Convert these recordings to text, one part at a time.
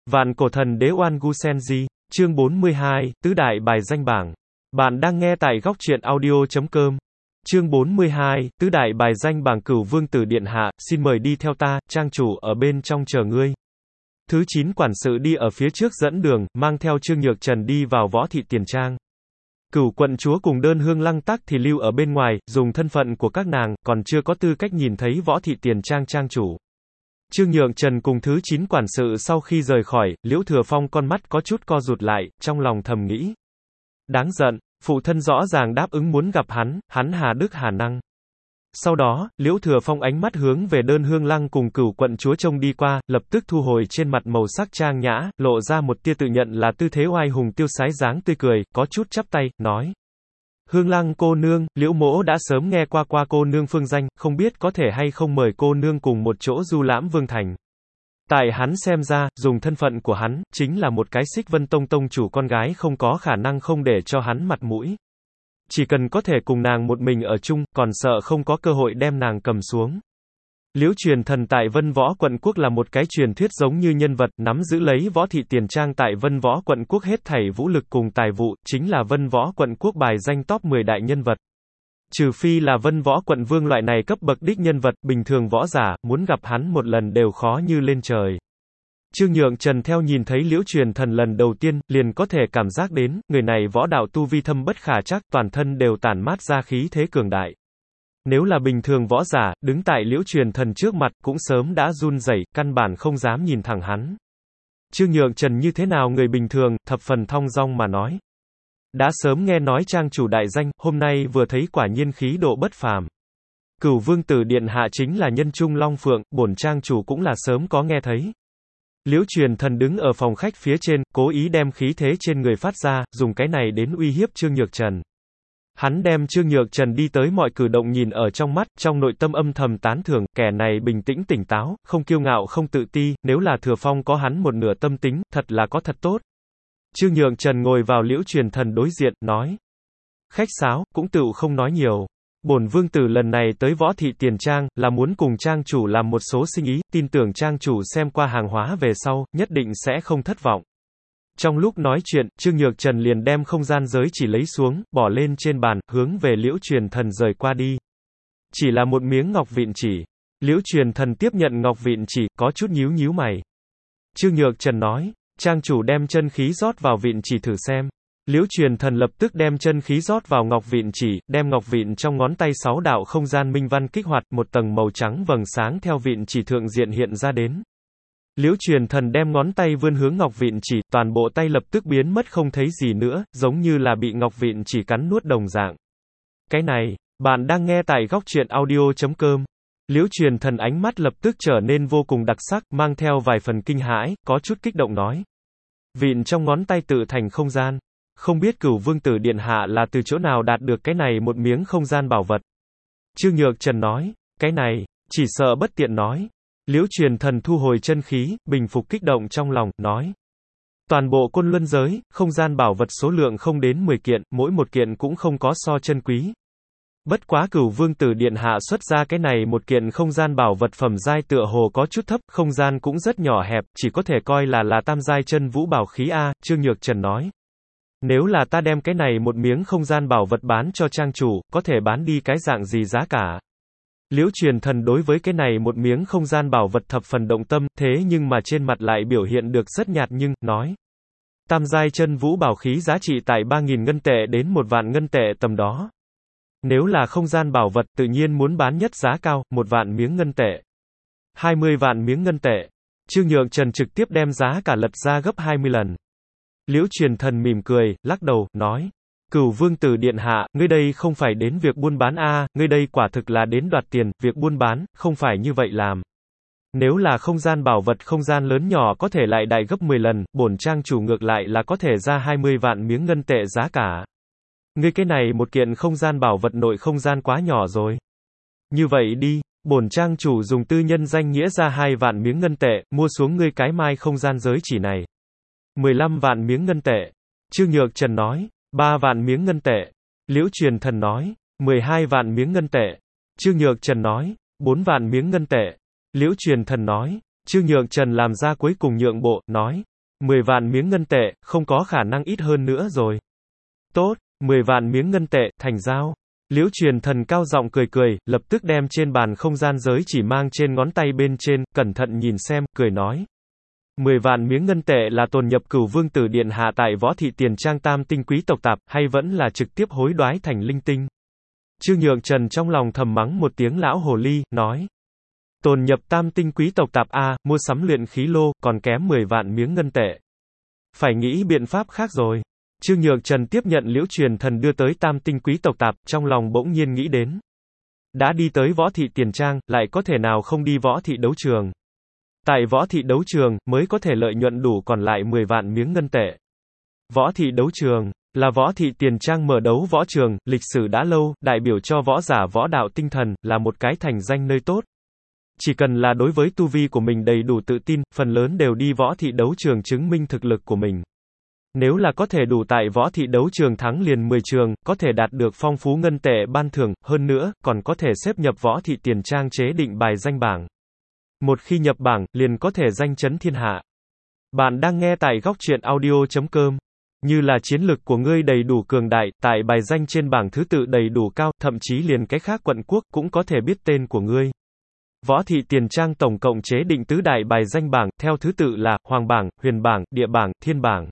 Vạn cổ thần đế Oan Gu Senji, chương 42, tứ đại bài danh bảng. Bạn đang nghe tại góc truyện audio.com. Chương 42, tứ đại bài danh bảng. Cửu vương tử điện hạ, xin mời đi theo ta, trang chủ ở bên trong chờ ngươi. Thứ 9 quản sự đi ở phía trước dẫn đường, mang theo Trương Nhược Trần đi vào Võ Thị Tiền Trang. Cửu quận chúa cùng Đơn Hương Lăng Tắc thì lưu ở bên ngoài, dùng thân phận của các nàng, còn chưa có tư cách nhìn thấy Võ Thị Tiền Trang trang chủ. Trương Nhược Trần cùng thứ 9 quản sự sau khi rời khỏi, Liễu Thừa Phong con mắt có chút co rụt lại, trong lòng thầm nghĩ. Đáng giận, phụ thân rõ ràng đáp ứng muốn gặp hắn hà đức hà năng. Sau đó, Liễu Thừa Phong ánh mắt hướng về Đơn Hương Lăng cùng Cửu quận chúa trông đi qua, lập tức thu hồi trên mặt màu sắc trang nhã, lộ ra một tia tự nhận là tư thế oai hùng tiêu sái dáng tươi cười, có chút chắp tay, nói. Hương Lăng cô nương, Liễu mỗ đã sớm nghe qua cô nương phương danh, không biết có thể hay không mời cô nương cùng một chỗ du lãm Vương Thành. Tại hắn xem ra, dùng thân phận của hắn, chính là một cái Xích Vân Tông tông chủ con gái không có khả năng không để cho hắn mặt mũi. Chỉ cần có thể cùng nàng một mình ở chung, còn sợ không có cơ hội đem nàng cầm xuống. Liễu Truyền Thần tại Vân Võ Quận Quốc là một cái truyền thuyết giống như nhân vật, nắm giữ lấy Võ Thị Tiền Trang tại Vân Võ Quận Quốc hết thảy vũ lực cùng tài vụ, chính là Vân Võ Quận Quốc bài danh top 10 đại nhân vật. Trừ phi là Vân Võ Quận Vương loại này cấp bậc đích nhân vật, bình thường võ giả, muốn gặp hắn một lần đều khó như lên trời. Trương Nhược Trần theo nhìn thấy Liễu Truyền Thần lần đầu tiên, liền có thể cảm giác đến, người này võ đạo tu vi thâm bất khả trắc, toàn thân đều tản mát ra khí thế cường đại. Nếu là bình thường võ giả, đứng tại Liễu Truyền Thần trước mặt, cũng sớm đã run rẩy, căn bản không dám nhìn thẳng hắn. Trương Nhược Trần như thế nào người bình thường, thập phần thong dong mà nói. Đã sớm nghe nói trang chủ đại danh, hôm nay vừa thấy quả nhiên khí độ bất phàm. Cửu vương tử điện hạ chính là nhân trung long phượng, bổn trang chủ cũng là sớm có nghe thấy. Liễu Truyền Thần đứng ở phòng khách phía trên, cố ý đem khí thế trên người phát ra, dùng cái này đến uy hiếp Trương Nhược Trần. Hắn đem Trương Nhược Trần đi tới mọi cử động nhìn ở trong mắt, trong nội tâm âm thầm tán thưởng, kẻ này bình tĩnh tỉnh táo, không kiêu ngạo không tự ti, nếu là Thừa Phong có hắn một nửa tâm tính, thật là có thật tốt. Trương Nhược Trần ngồi vào Liễu Truyền Thần đối diện, nói. Khách sáo, cũng tựu không nói nhiều. Bổn vương tử lần này tới Võ Thị Tiền Trang, là muốn cùng trang chủ làm một số sinh ý, tin tưởng trang chủ xem qua hàng hóa về sau, nhất định sẽ không thất vọng. Trong lúc nói chuyện, Trương Nhược Trần liền đem không gian giới chỉ lấy xuống, bỏ lên trên bàn, hướng về Liễu Truyền Thần rời qua đi. Chỉ là một miếng ngọc vịn chỉ. Liễu Truyền Thần tiếp nhận ngọc vịn chỉ, có chút nhíu nhíu mày. Trương Nhược Trần nói, trang chủ đem chân khí rót vào vịn chỉ thử xem. Liễu Truyền Thần lập tức đem chân khí rót vào ngọc vịn chỉ, đem ngọc vịn trong ngón tay 6 đạo không gian minh văn kích hoạt, một tầng màu trắng vầng sáng theo vịn chỉ thượng diện hiện ra đến. Liễu Truyền Thần đem ngón tay vươn hướng ngọc vịn chỉ, toàn bộ tay lập tức biến mất không thấy gì nữa, giống như là bị ngọc vịn chỉ cắn nuốt đồng dạng. Cái này, bạn đang nghe tại góc truyện audio.com. Liễu Truyền Thần ánh mắt lập tức trở nên vô cùng đặc sắc, mang theo vài phần kinh hãi, có chút kích động nói. Vịn trong ngón tay tự thành không gian. Không biết Cửu vương tử điện hạ là từ chỗ nào đạt được cái này một miếng không gian bảo vật. Trương Nhược Trần nói, cái này, chỉ sợ bất tiện nói. Liễu Truyền Thần thu hồi chân khí, bình phục kích động trong lòng, nói. Toàn bộ Côn Luân giới, không gian bảo vật số lượng không đến 10 kiện, mỗi một kiện cũng không có so chân quý. Bất quá Cửu vương tử điện hạ xuất ra cái này một kiện không gian bảo vật phẩm giai tựa hồ có chút thấp, không gian cũng rất nhỏ hẹp, chỉ có thể coi là tam giai chân vũ bảo khí A, Trương Nhược Trần nói. Nếu là ta đem cái này một miếng không gian bảo vật bán cho trang chủ, có thể bán đi cái dạng gì giá cả? Liễu Truyền Thần đối với cái này một miếng không gian bảo vật thập phần động tâm, thế nhưng mà trên mặt lại biểu hiện được rất nhạt nhưng, nói. Tam giai chân vũ bảo khí giá trị tại 3.000 ngân tệ đến 1 vạn ngân tệ tầm đó. Nếu là không gian bảo vật, tự nhiên muốn bán nhất giá cao, 1 vạn miếng ngân tệ. 20 vạn miếng ngân tệ. Trương Nhược Trần trực tiếp đem giá cả lật ra gấp 20 lần. Liễu Truyền Thần mỉm cười, lắc đầu, nói. Cửu vương tử điện hạ, ngươi đây không phải đến việc buôn bán a, ngươi đây quả thực là đến đoạt tiền, việc buôn bán, không phải như vậy làm. Nếu là không gian bảo vật không gian lớn nhỏ có thể lại đại gấp 10 lần, bổn trang chủ ngược lại là có thể ra 20 vạn miếng ngân tệ giá cả. Ngươi cái này một kiện không gian bảo vật nội không gian quá nhỏ rồi. Như vậy đi, bổn trang chủ dùng tư nhân danh nghĩa ra 2 vạn miếng ngân tệ, mua xuống ngươi cái mai không gian giới chỉ này. 15 vạn miếng ngân tệ. Trương Nhược Trần nói. 3 vạn miếng ngân tệ. Liễu Truyền Thần nói. 12 vạn miếng ngân tệ. Trương Nhược Trần nói. 4 vạn miếng ngân tệ. Liễu Truyền Thần nói. Trương Nhược Trần làm ra cuối cùng nhượng bộ, nói. 10 vạn miếng ngân tệ, không có khả năng ít hơn nữa rồi. Tốt, 10 vạn miếng ngân tệ, thành giao. Liễu Truyền Thần cao giọng cười cười, lập tức đem trên bàn không gian giới chỉ mang trên ngón tay bên trên, cẩn thận nhìn xem, cười nói. 10 vạn miếng ngân tệ là tồn nhập Cửu Vương Tử Điện Hạ tại Võ Thị Tiền Trang tam tinh quý tộc tạp, hay vẫn là trực tiếp hối đoái thành linh tinh? Trương Nhượng Trần trong lòng thầm mắng một tiếng lão hồ ly, nói. Tồn nhập tam tinh quý tộc tạp A, mua sắm luyện khí lô, còn kém 10 vạn miếng ngân tệ. Phải nghĩ biện pháp khác rồi. Trương Nhượng Trần tiếp nhận Liễu Truyền Thần đưa tới tam tinh quý tộc tạp, trong lòng bỗng nhiên nghĩ đến. Đã đi tới Võ Thị Tiền Trang, lại có thể nào không đi Võ Thị Đấu Trường. Tại Võ Thị Đấu Trường, mới có thể lợi nhuận đủ còn lại 10 vạn miếng ngân tệ. Võ Thị Đấu Trường là Võ Thị Tiền Trang mở đấu võ trường, lịch sử đã lâu, đại biểu cho võ giả võ đạo tinh thần, là một cái thành danh nơi tốt. Chỉ cần là đối với tu vi của mình đầy đủ tự tin, phần lớn đều đi Võ Thị Đấu Trường chứng minh thực lực của mình. Nếu là có thể đủ tại Võ Thị Đấu Trường thắng liền 10 trường, có thể đạt được phong phú ngân tệ ban thưởng, hơn nữa, còn có thể xếp nhập Võ Thị Tiền Trang chế định bài danh bảng. Một khi nhập bảng, liền có thể danh chấn thiên hạ. Bạn đang nghe tại góc truyện audio.com. Như là chiến lực của ngươi đầy đủ cường đại, tại bài danh trên bảng thứ tự đầy đủ cao, thậm chí liền cái khác quận quốc cũng có thể biết tên của ngươi. Võ Thị Tiền Trang tổng cộng chế định tứ đại bài danh bảng, theo thứ tự là Hoàng bảng, Huyền bảng, Địa bảng, Thiên bảng.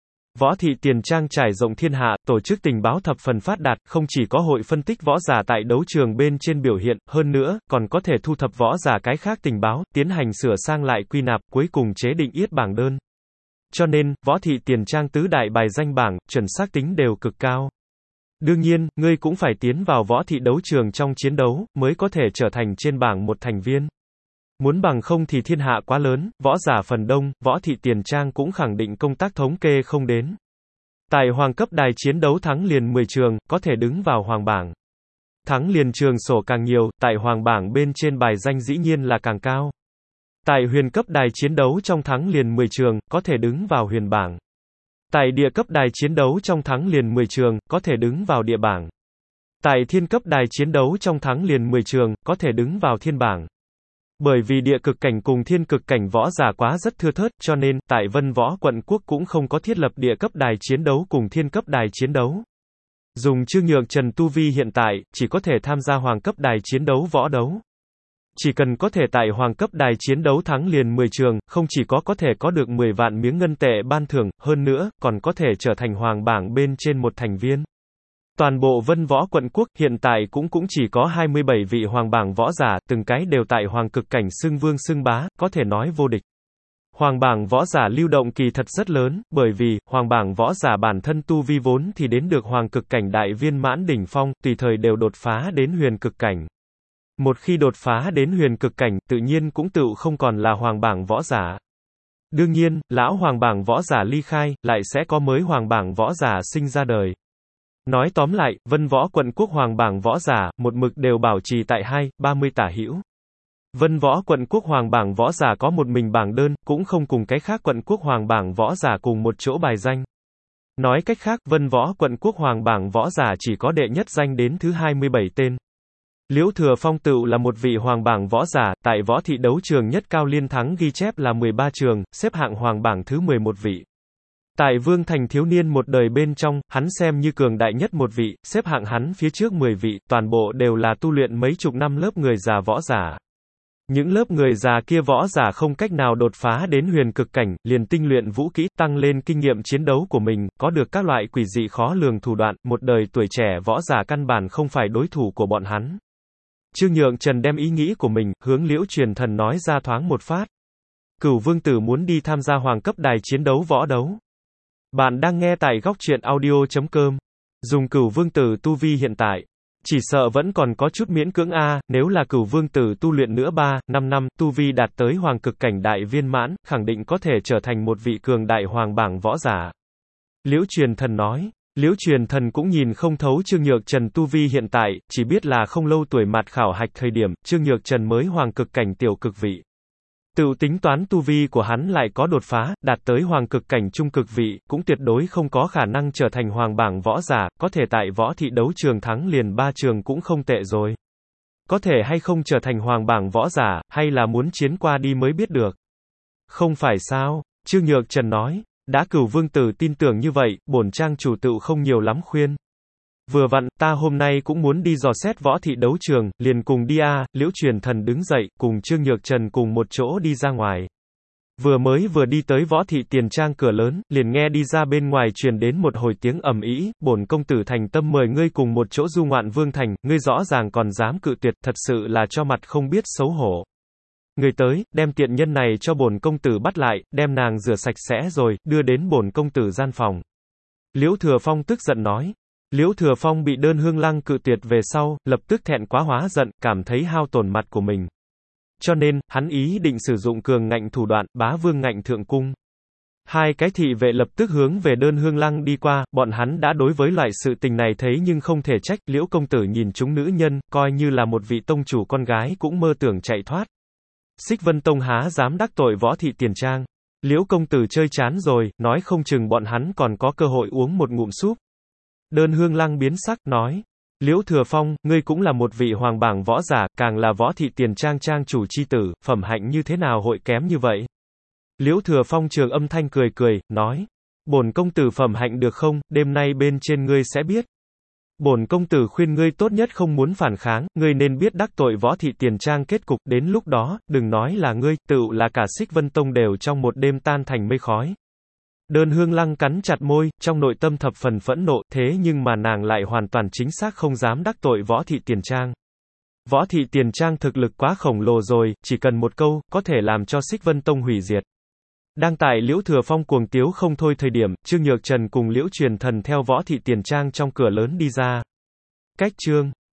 Võ Thị Tiền Trang trải rộng thiên hạ, tổ chức tình báo thập phần phát đạt, không chỉ có hội phân tích võ giả tại đấu trường bên trên biểu hiện, hơn nữa, còn có thể thu thập võ giả cái khác tình báo, tiến hành sửa sang lại quy nạp, cuối cùng chế định yết bảng đơn. Cho nên, Võ Thị Tiền Trang tứ đại bài danh bảng, chuẩn xác tính đều cực cao. Đương nhiên, ngươi cũng phải tiến vào Võ Thị Đấu Trường trong chiến đấu, mới có thể trở thành trên bảng một thành viên. Muốn bằng không thì thiên hạ quá lớn, võ giả phần đông, Võ Thị Tiền Trang cũng khẳng định công tác thống kê không đến. Tại hoàng cấp đài chiến đấu thắng liền 10 trường, có thể đứng vào hoàng bảng. Thắng liền trường sổ càng nhiều, tại hoàng bảng bên trên bài danh dĩ nhiên là càng cao. Tại huyền cấp đài chiến đấu trong thắng liền 10 trường, có thể đứng vào huyền bảng. Tại địa cấp đài chiến đấu trong thắng liền 10 trường, có thể đứng vào địa bảng. Tại thiên cấp đài chiến đấu trong thắng liền 10 trường, có thể đứng vào thiên bảng. Bởi vì địa cực cảnh cùng thiên cực cảnh võ giả quá rất thưa thớt, cho nên, tại Vân Võ quận quốc cũng không có thiết lập địa cấp đài chiến đấu cùng thiên cấp đài chiến đấu. Dùng Trương Nhượng Trần tu vi hiện tại, chỉ có thể tham gia hoàng cấp đài chiến đấu võ đấu. Chỉ cần có thể tại hoàng cấp đài chiến đấu thắng liền 10 trường, không chỉ có thể có được 10 vạn miếng ngân tệ ban thưởng, hơn nữa, còn có thể trở thành hoàng bảng bên trên một thành viên. Toàn bộ Vân Võ quận quốc, hiện tại cũng chỉ có 27 vị hoàng bảng võ giả, từng cái đều tại hoàng cực cảnh xưng vương xưng bá, có thể nói vô địch. Hoàng bảng võ giả lưu động kỳ thật rất lớn, bởi vì, hoàng bảng võ giả bản thân tu vi vốn thì đến được hoàng cực cảnh đại viên mãn đỉnh phong, tùy thời đều đột phá đến huyền cực cảnh. Một khi đột phá đến huyền cực cảnh, tự nhiên cũng tựu không còn là hoàng bảng võ giả. Đương nhiên, lão hoàng bảng võ giả ly khai, lại sẽ có mới hoàng bảng võ giả sinh ra đời. Nói tóm lại, Vân Võ quận quốc hoàng bảng võ giả, một mực đều bảo trì tại 30 tả hữu. Vân Võ quận quốc hoàng bảng võ giả có một mình bảng đơn, cũng không cùng cái khác quận quốc hoàng bảng võ giả cùng một chỗ bài danh. Nói cách khác, Vân Võ quận quốc hoàng bảng võ giả chỉ có đệ nhất danh đến thứ 27 tên. Liễu Thừa Phong tựu là một vị hoàng bảng võ giả, tại Võ Thị Đấu Trường nhất cao liên thắng ghi chép là 13 trường, xếp hạng hoàng bảng thứ 11 vị. Tại Vương Thành thiếu niên một đời bên trong, hắn xem như cường đại nhất một vị, xếp hạng hắn phía trước 10 vị, toàn bộ đều là tu luyện mấy chục năm lớp người già võ giả. Những lớp người già kia võ giả không cách nào đột phá đến huyền cực cảnh, liền tinh luyện vũ kỹ, tăng lên kinh nghiệm chiến đấu của mình, có được các loại quỷ dị khó lường thủ đoạn, một đời tuổi trẻ võ giả căn bản không phải đối thủ của bọn hắn. Trương Nhượng Trần đem ý nghĩ của mình, hướng Liễu Truyền Thần nói ra thoáng một phát. Cửu Vương Tử muốn đi tham gia hoàng cấp đài chiến đấu võ đấu. Bạn đang nghe tại góc truyện audio.com. Dùng Cửu Vương Tử tu vi hiện tại, chỉ sợ vẫn còn có chút miễn cưỡng nếu là Cửu Vương Tử tu luyện nữa 3-5 năm, tu vi đạt tới hoàng cực cảnh đại viên mãn, khẳng định có thể trở thành một vị cường đại hoàng bảng võ giả. Liễu Truyền Thần nói. Liễu Truyền Thần cũng nhìn không thấu Trương Nhượng Trần tu vi hiện tại, chỉ biết là không lâu tuổi mặt khảo hạch thời điểm, Trương Nhượng Trần mới hoàng cực cảnh tiểu cực vị. Tự tính toán tu vi của hắn lại có đột phá, đạt tới hoàng cực cảnh trung cực vị, cũng tuyệt đối không có khả năng trở thành hoàng bảng võ giả, có thể tại Võ Thị Đấu Trường thắng liền 3 trường cũng không tệ rồi. Có thể hay không trở thành hoàng bảng võ giả, hay là muốn chiến qua đi mới biết được. Không phải sao? Trương Nhược Trần nói, đã Cửu vương tử tin tưởng như vậy, bổn trang chủ tựu không nhiều lắm khuyên. Vừa vặn, ta hôm nay cũng muốn đi dò xét võ thị đấu trường, liền cùng đi a. Liễu Truyền Thần đứng dậy, cùng Trương Nhược Trần cùng một chỗ đi ra ngoài. Vừa đi tới võ thị tiền trang cửa lớn, liền nghe đi ra bên ngoài truyền đến một hồi tiếng ầm ĩ, bổn công tử thành tâm mời ngươi cùng một chỗ du ngoạn vương thành, ngươi rõ ràng còn dám cự tuyệt, thật sự là cho mặt không biết xấu hổ. Người tới, đem tiện nhân này cho bổn công tử bắt lại, đem nàng rửa sạch sẽ rồi, đưa đến bổn công tử gian phòng. Liễu Thừa Phong tức giận nói. Liễu Thừa Phong bị Đơn Hương Lăng cự tuyệt về sau, lập tức thẹn quá hóa giận, cảm thấy hao tổn mặt của mình. Cho nên, hắn ý định sử dụng cường ngạnh thủ đoạn, bá vương ngạnh thượng cung. Hai cái thị vệ lập tức hướng về Đơn Hương Lăng đi qua, bọn hắn đã đối với loại sự tình này thấy nhưng không thể trách, Liễu công tử nhìn chúng nữ nhân, coi như là một vị tông chủ con gái cũng mơ tưởng chạy thoát. Xích Vân Tông há dám đắc tội võ thị tiền trang. Liễu công tử chơi chán rồi, nói không chừng bọn hắn còn có cơ hội uống một ngụm súp. Đơn Hương Lăng biến sắc, nói. Liễu Thừa Phong, ngươi cũng là một vị hoàng bảng võ giả, càng là võ thị tiền trang trang chủ chi tử, phẩm hạnh như thế nào hội kém như vậy? Liễu Thừa Phong trường âm thanh cười, nói. Bổn công tử phẩm hạnh được không, đêm nay bên trên ngươi sẽ biết. Bổn công tử khuyên ngươi tốt nhất không muốn phản kháng, ngươi nên biết đắc tội võ thị tiền trang kết cục, đến lúc đó, đừng nói là ngươi, tựu là cả Xích Vân Tông đều trong một đêm tan thành mây khói. Đơn Hương Lăng cắn chặt môi, trong nội tâm thập phần phẫn nộ, thế nhưng mà nàng lại hoàn toàn chính xác không dám đắc tội võ thị tiền trang. Võ thị tiền trang thực lực quá khổng lồ rồi, chỉ cần một câu, có thể làm cho Xích Vân Tông hủy diệt. Đang tại Liễu Thừa Phong cuồng tiếu không thôi thời điểm, Trương Nhược Trần cùng Liễu Truyền Thần theo võ thị tiền trang trong cửa lớn đi ra. Cách chương